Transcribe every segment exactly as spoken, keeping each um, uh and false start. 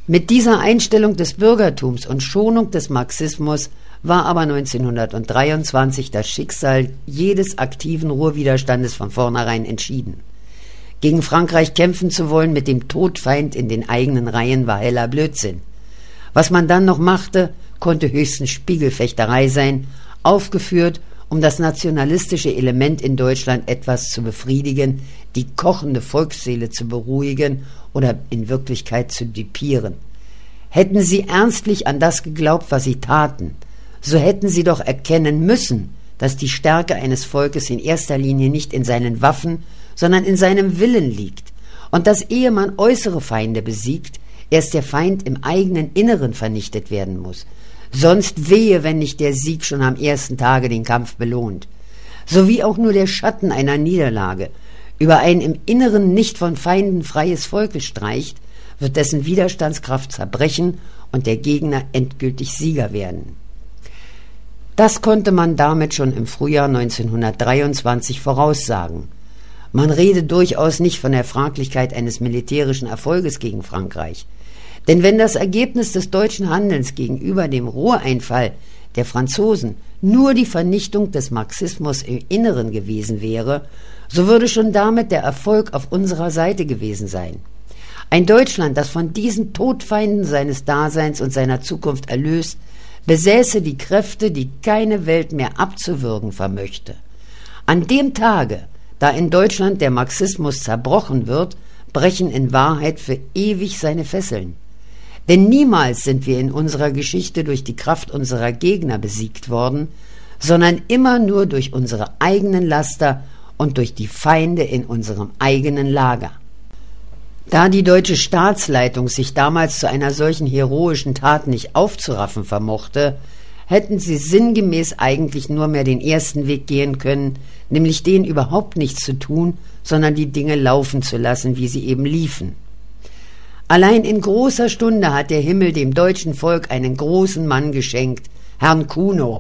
Mit dieser Einstellung des Bürgertums und Schonung des Marxismus war aber neunzehnhundertdreiundzwanzig das Schicksal jedes aktiven Ruhrwiderstandes von vornherein entschieden. Gegen Frankreich kämpfen zu wollen mit dem Todfeind in den eigenen Reihen war heller Blödsinn. Was man dann noch machte, konnte höchstens Spiegelfechterei sein, aufgeführt, um das nationalistische Element in Deutschland etwas zu befriedigen, die kochende Volksseele zu beruhigen oder in Wirklichkeit zu düpieren. Hätten sie ernstlich an das geglaubt, was sie taten, so hätten sie doch erkennen müssen, dass die Stärke eines Volkes in erster Linie nicht in seinen Waffen, sondern in seinem Willen liegt, und dass, ehe man äußere Feinde besiegt, erst der Feind im eigenen Inneren vernichtet werden muss. Sonst wehe, wenn nicht der Sieg schon am ersten Tage den Kampf belohnt. So wie auch nur der Schatten einer Niederlage über ein im Inneren nicht von Feinden freies Volk streicht, wird dessen Widerstandskraft zerbrechen und der Gegner endgültig Sieger werden. Das konnte man damit schon im Frühjahr neunzehnhundertdreiundzwanzig voraussagen. Man rede durchaus nicht von der Fraglichkeit eines militärischen Erfolges gegen Frankreich. Denn wenn das Ergebnis des deutschen Handelns gegenüber dem Ruhreinfall der Franzosen nur die Vernichtung des Marxismus im Inneren gewesen wäre, so würde schon damit der Erfolg auf unserer Seite gewesen sein. Ein Deutschland, das von diesen Todfeinden seines Daseins und seiner Zukunft erlöst, besäße die Kräfte, die keine Welt mehr abzuwürgen vermöchte. An dem Tage, da in Deutschland der Marxismus zerbrochen wird, brechen in Wahrheit für ewig seine Fesseln. Denn niemals sind wir in unserer Geschichte durch die Kraft unserer Gegner besiegt worden, sondern immer nur durch unsere eigenen Laster und durch die Feinde in unserem eigenen Lager. Da die deutsche Staatsleitung sich damals zu einer solchen heroischen Tat nicht aufzuraffen vermochte, hätten sie sinngemäß eigentlich nur mehr den ersten Weg gehen können, nämlich den überhaupt nichts zu tun, sondern die Dinge laufen zu lassen, wie sie eben liefen. Allein in großer Stunde hat der Himmel dem deutschen Volk einen großen Mann geschenkt, Herrn Kuno.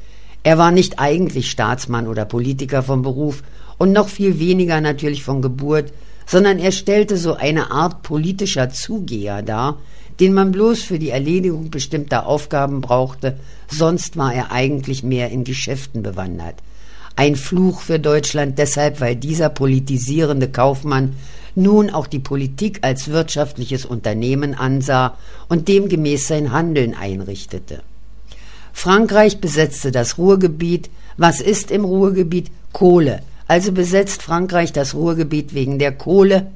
Er war nicht eigentlich Staatsmann oder Politiker von Beruf und noch viel weniger natürlich von Geburt, sondern er stellte so eine Art politischer Zugeher dar, den man bloß für die Erledigung bestimmter Aufgaben brauchte, sonst war er eigentlich mehr in Geschäften bewandert. Ein Fluch für Deutschland deshalb, weil dieser politisierende Kaufmann nun auch die Politik als wirtschaftliches Unternehmen ansah und demgemäß sein Handeln einrichtete. Frankreich besetzte das Ruhrgebiet. Was ist im Ruhrgebiet? Kohle. Also besetzt Frankreich das Ruhrgebiet wegen der Kohle?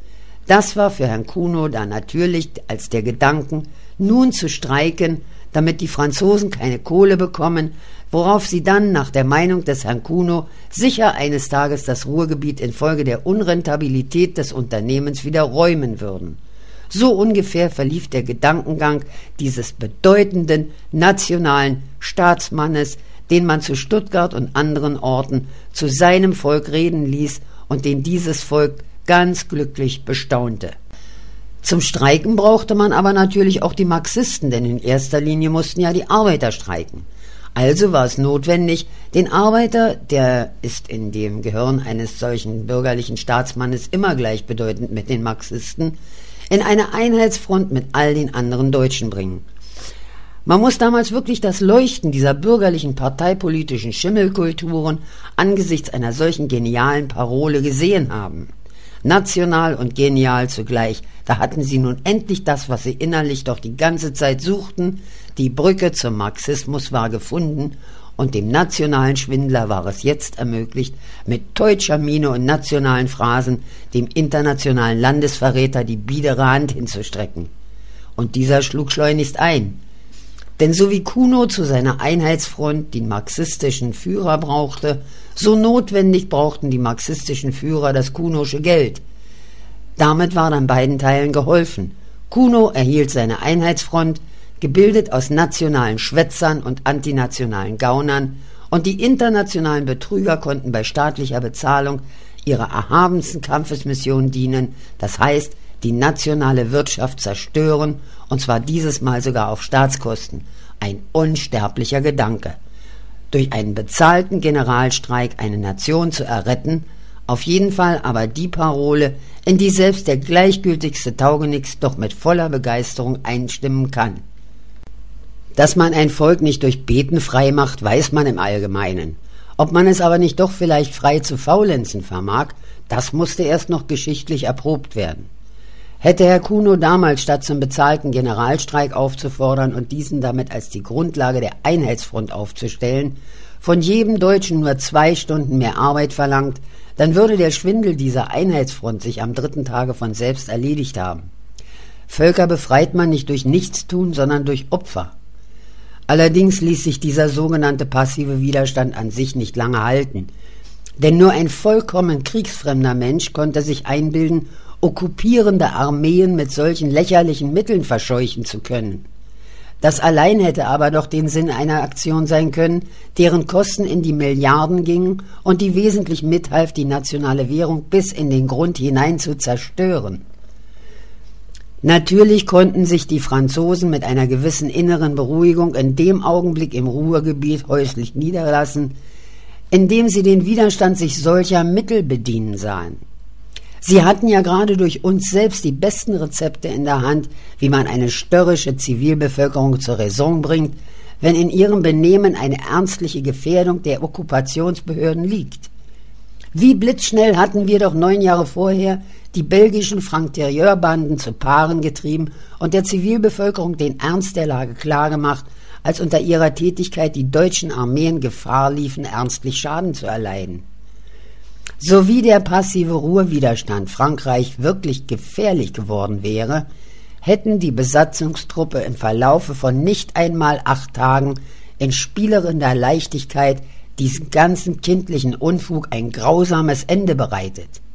Das war für Herrn Kuno da natürlich als der Gedanken, nun zu streiken, damit die Franzosen keine Kohle bekommen, worauf sie dann nach der Meinung des Herrn Kuno sicher eines Tages das Ruhrgebiet infolge der Unrentabilität des Unternehmens wieder räumen würden. So ungefähr verlief der Gedankengang dieses bedeutenden nationalen Staatsmannes, den man zu Stuttgart und anderen Orten zu seinem Volk reden ließ und den dieses Volk ganz glücklich bestaunte. Zum Streiken brauchte man aber natürlich auch die Marxisten, denn in erster Linie mussten ja die Arbeiter streiken. Also war es notwendig, den Arbeiter, der ist in dem Gehirn eines solchen bürgerlichen Staatsmannes immer gleichbedeutend mit den Marxisten, in eine Einheitsfront mit all den anderen Deutschen bringen. Man muss damals wirklich das Leuchten dieser bürgerlichen parteipolitischen Schimmelkulturen angesichts einer solchen genialen Parole gesehen haben. National und genial zugleich, da hatten sie nun endlich das, was sie innerlich doch die ganze Zeit suchten. Die Brücke zum Marxismus war gefunden und dem nationalen Schwindler war es jetzt ermöglicht, mit deutscher Miene und nationalen Phrasen dem internationalen Landesverräter die biedere Hand hinzustrecken. Und dieser schlug schleunigst ein. Denn so wie Kuno zu seiner Einheitsfront den marxistischen Führer brauchte, so notwendig brauchten die marxistischen Führer das Kunosche Geld. Damit war dann beiden Teilen geholfen. Kuno erhielt seine Einheitsfront, gebildet aus nationalen Schwätzern und antinationalen Gaunern, und die internationalen Betrüger konnten bei staatlicher Bezahlung ihrer erhabensten Kampfesmission dienen, das heißt, die nationale Wirtschaft zerstören, und zwar dieses Mal sogar auf Staatskosten. Ein unsterblicher Gedanke. Durch einen bezahlten Generalstreik eine Nation zu erretten, Auf jeden Fall aber die Parole, in die selbst der gleichgültigste Taugenichts doch mit voller Begeisterung einstimmen kann. Dass man ein Volk nicht durch Beten frei macht, weiß man im Allgemeinen. Ob man es aber nicht doch vielleicht frei zu faulenzen vermag, das musste erst noch geschichtlich erprobt werden. Hätte Herr Kuno damals statt zum bezahlten Generalstreik aufzufordern und diesen damit als die Grundlage der Einheitsfront aufzustellen, von jedem Deutschen nur zwei Stunden mehr Arbeit verlangt, dann würde der Schwindel dieser Einheitsfront sich am dritten Tage von selbst erledigt haben. Völker befreit man nicht durch Nichtstun, sondern durch Opfer. Allerdings ließ sich dieser sogenannte passive Widerstand an sich nicht lange halten, denn nur ein vollkommen kriegsfremder Mensch konnte sich einbilden, okkupierende Armeen mit solchen lächerlichen Mitteln verscheuchen zu können. Das allein hätte aber doch den Sinn einer Aktion sein können, deren Kosten in die Milliarden gingen und die wesentlich mithalf, die nationale Währung bis in den Grund hinein zu zerstören. Natürlich konnten sich die Franzosen mit einer gewissen inneren Beruhigung in dem Augenblick im Ruhrgebiet häuslich niederlassen, indem sie den Widerstand sich solcher Mittel bedienen sahen. Sie hatten ja gerade durch uns selbst die besten Rezepte in der Hand, wie man eine störrische Zivilbevölkerung zur Raison bringt, wenn in ihrem Benehmen eine ernstliche Gefährdung der Okkupationsbehörden liegt. Wie blitzschnell hatten wir doch neun Jahre vorher die belgischen Franc-Tireur-Banden zu Paaren getrieben und der Zivilbevölkerung den Ernst der Lage klargemacht, als unter ihrer Tätigkeit die deutschen Armeen Gefahr liefen, ernstlich Schaden zu erleiden. Sowie der passive Ruhrwiderstand Frankreich wirklich gefährlich geworden wäre, hätten die Besatzungstruppe im Verlaufe von nicht einmal acht Tagen in spielernder Leichtigkeit diesen ganzen kindlichen Unfug ein grausames Ende bereitet.